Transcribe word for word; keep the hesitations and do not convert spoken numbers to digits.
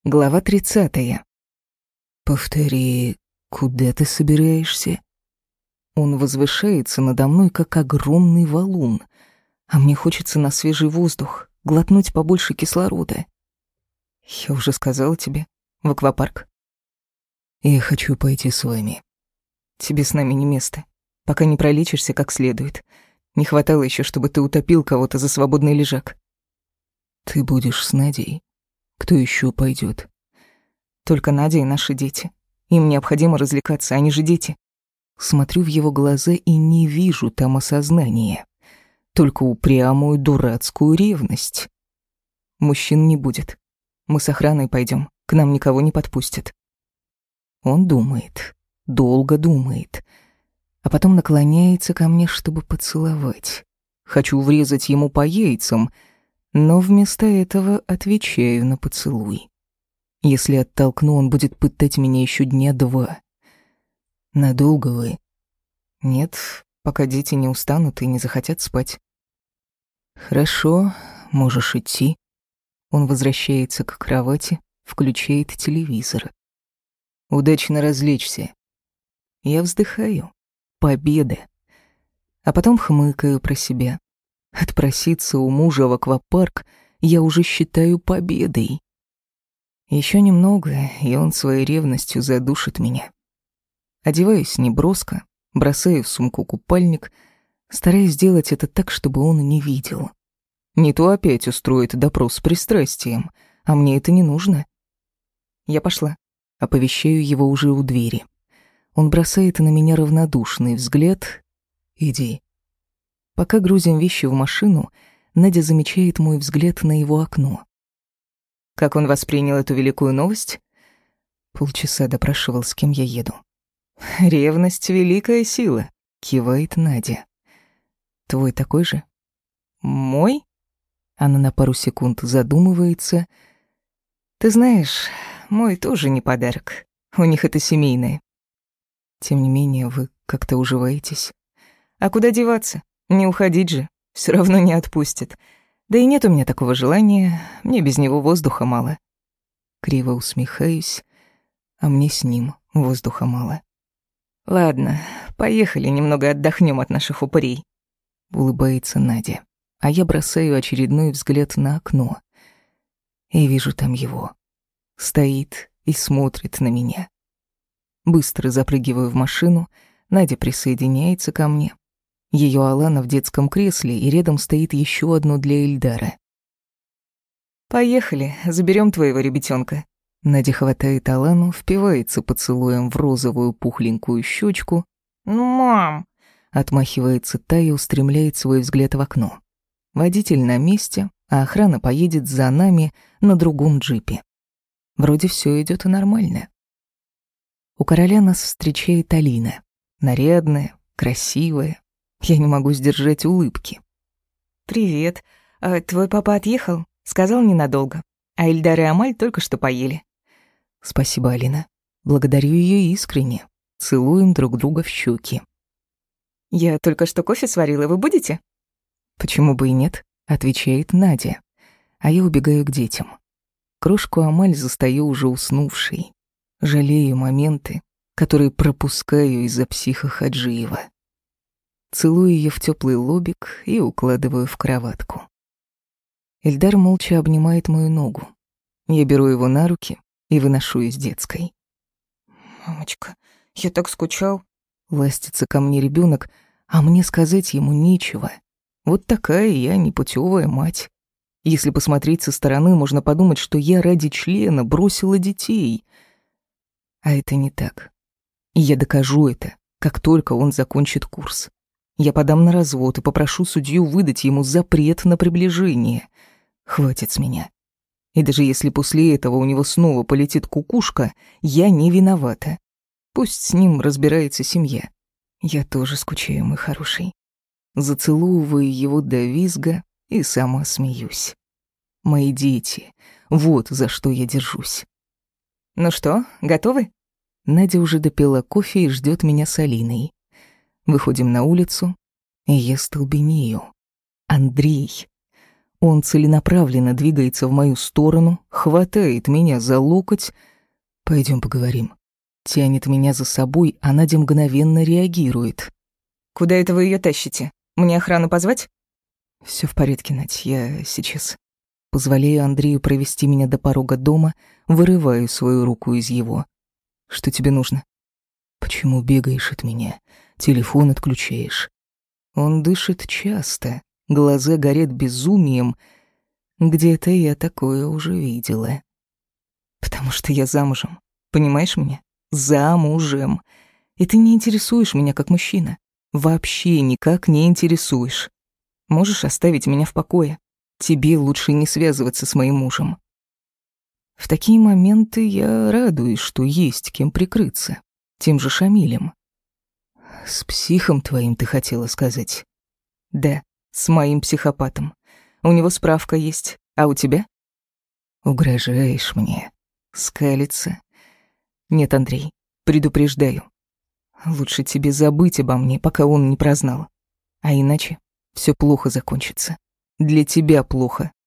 Глава тридцатая. «Повтори, куда ты собираешься?» Он возвышается надо мной, как огромный валун, а мне хочется на свежий воздух, глотнуть побольше кислорода. Я уже сказала тебе, в аквапарк. Я хочу пойти с вами. Тебе с нами не место, пока не пролечишься как следует. Не хватало еще, чтобы ты утопил кого-то за свободный лежак. Ты будешь с Надей. Кто еще пойдет? Только Надя и наши дети. Им необходимо развлекаться, они же дети. Смотрю в его глаза и не вижу там осознания. Только упрямую дурацкую ревность. Мужчин не будет. Мы с охраной пойдем, к нам никого не подпустят. Он думает, долго думает, а потом наклоняется ко мне, чтобы поцеловать. Хочу врезать ему по яйцам, но вместо этого отвечаю на поцелуй. Если оттолкну, он будет пытать меня еще дня два. Надолго вы? Нет, пока дети не устанут и не захотят спать. Хорошо, можешь идти. Он возвращается к кровати, включает телевизор. Удачно развлечься. Я вздыхаю. Победа. А потом хмыкаю про себя. Отпроситься у мужа в аквапарк я уже считаю победой. Еще немного, и он своей ревностью задушит меня. Одеваюсь неброско, бросаю в сумку купальник, стараюсь сделать это так, чтобы он не видел. Не то опять устроит допрос с пристрастием, а мне это не нужно. Я пошла. Оповещаю его уже у двери. Он бросает на меня равнодушный взгляд. «Иди». Пока грузим вещи в машину, Надя замечает мой взгляд на его окно. Как он воспринял эту великую новость? Полчаса допрашивал, с кем я еду. «Ревность — великая сила», — кивает Надя. «Твой такой же?» «Мой?» Она на пару секунд задумывается. «Ты знаешь, мой тоже не подарок. У них это семейное. Тем не менее, вы как-то уживаетесь. А куда деваться? Не уходить же. Все равно не отпустит. Да и нет у меня такого желания. Мне без него воздуха мало». Криво усмехаюсь, а мне с ним воздуха мало. «Ладно, поехали, немного отдохнем от наших упырей», — улыбается Надя, а я бросаю очередной взгляд на окно и вижу там его. Стоит и смотрит на меня. Быстро запрыгиваю в машину, Надя присоединяется ко мне. Ее Алана в детском кресле, и рядом стоит еще одно для Эльдара. «Поехали, заберем твоего ребятенка». Надя хватает Алану, впивается поцелуем в розовую пухленькую щечку. «Ну, мам!» — отмахивается та и устремляет свой взгляд в окно. Водитель на месте, а охрана поедет за нами на другом джипе. Вроде все идет нормально. У короля нас встречает Алина. Нарядная, красивая. Я не могу сдержать улыбки. «Привет. А твой папа отъехал? Сказал ненадолго. А Эльдар и Амаль только что поели». «Спасибо, Алина. Благодарю ее искренне. Целуем друг друга в щеки». «Я только что кофе сварила. Вы будете?» «Почему бы и нет?» — отвечает Надя. А я убегаю к детям. Крошку Амаль застаю уже уснувшей. Жалею моменты, которые пропускаю из-за психа Хаджиева. Целую ее в теплый лобик и укладываю в кроватку. Эльдар молча обнимает мою ногу. Я беру его на руки и выношу из детской. «Мамочка, я так скучал». Ластится ко мне ребенок, а мне сказать ему нечего. Вот такая я непутевая мать. Если посмотреть со стороны, можно подумать, что я ради члена бросила детей. А это не так. И я докажу это, как только он закончит курс. Я подам на развод и попрошу судью выдать ему запрет на приближение. Хватит с меня. И даже если после этого у него снова полетит кукушка, я не виновата. Пусть с ним разбирается семья. Я тоже скучаю, мой хороший. Зацеловываю его до визга и сама смеюсь. Мои дети, вот за что я держусь. «Ну что, готовы?» Надя уже допила кофе и ждет меня с Алиной. Выходим на улицу, и я столбенею. Андрей. Он целенаправленно двигается в мою сторону, хватает меня за локоть. «Пойдем поговорим». Тянет меня за собой, а Надя мгновенно реагирует. «Куда это вы ее тащите? Мне охрану позвать?» Все в порядке, Надь, я сейчас. Позволяю Андрею провести меня до порога дома, вырываю свою руку из его. Что тебе нужно? Почему бегаешь от меня? Телефон отключаешь. Он дышит часто, глаза горят безумием. Где-то я такое уже видела. Потому что я замужем, понимаешь меня? Замужем. И ты не интересуешь меня как мужчина. Вообще никак не интересуешь. Можешь оставить меня в покое. Тебе лучше не связываться с моим мужем. В такие моменты я радуюсь, что есть кем прикрыться. Тем же Шамилем. С психом твоим ты хотела сказать? Да, с моим психопатом. У него справка есть. А у тебя? Угрожаешь мне. Скалится. Нет, Андрей, предупреждаю. Лучше тебе забыть обо мне, пока он не прознал. А иначе все плохо закончится. Для тебя плохо.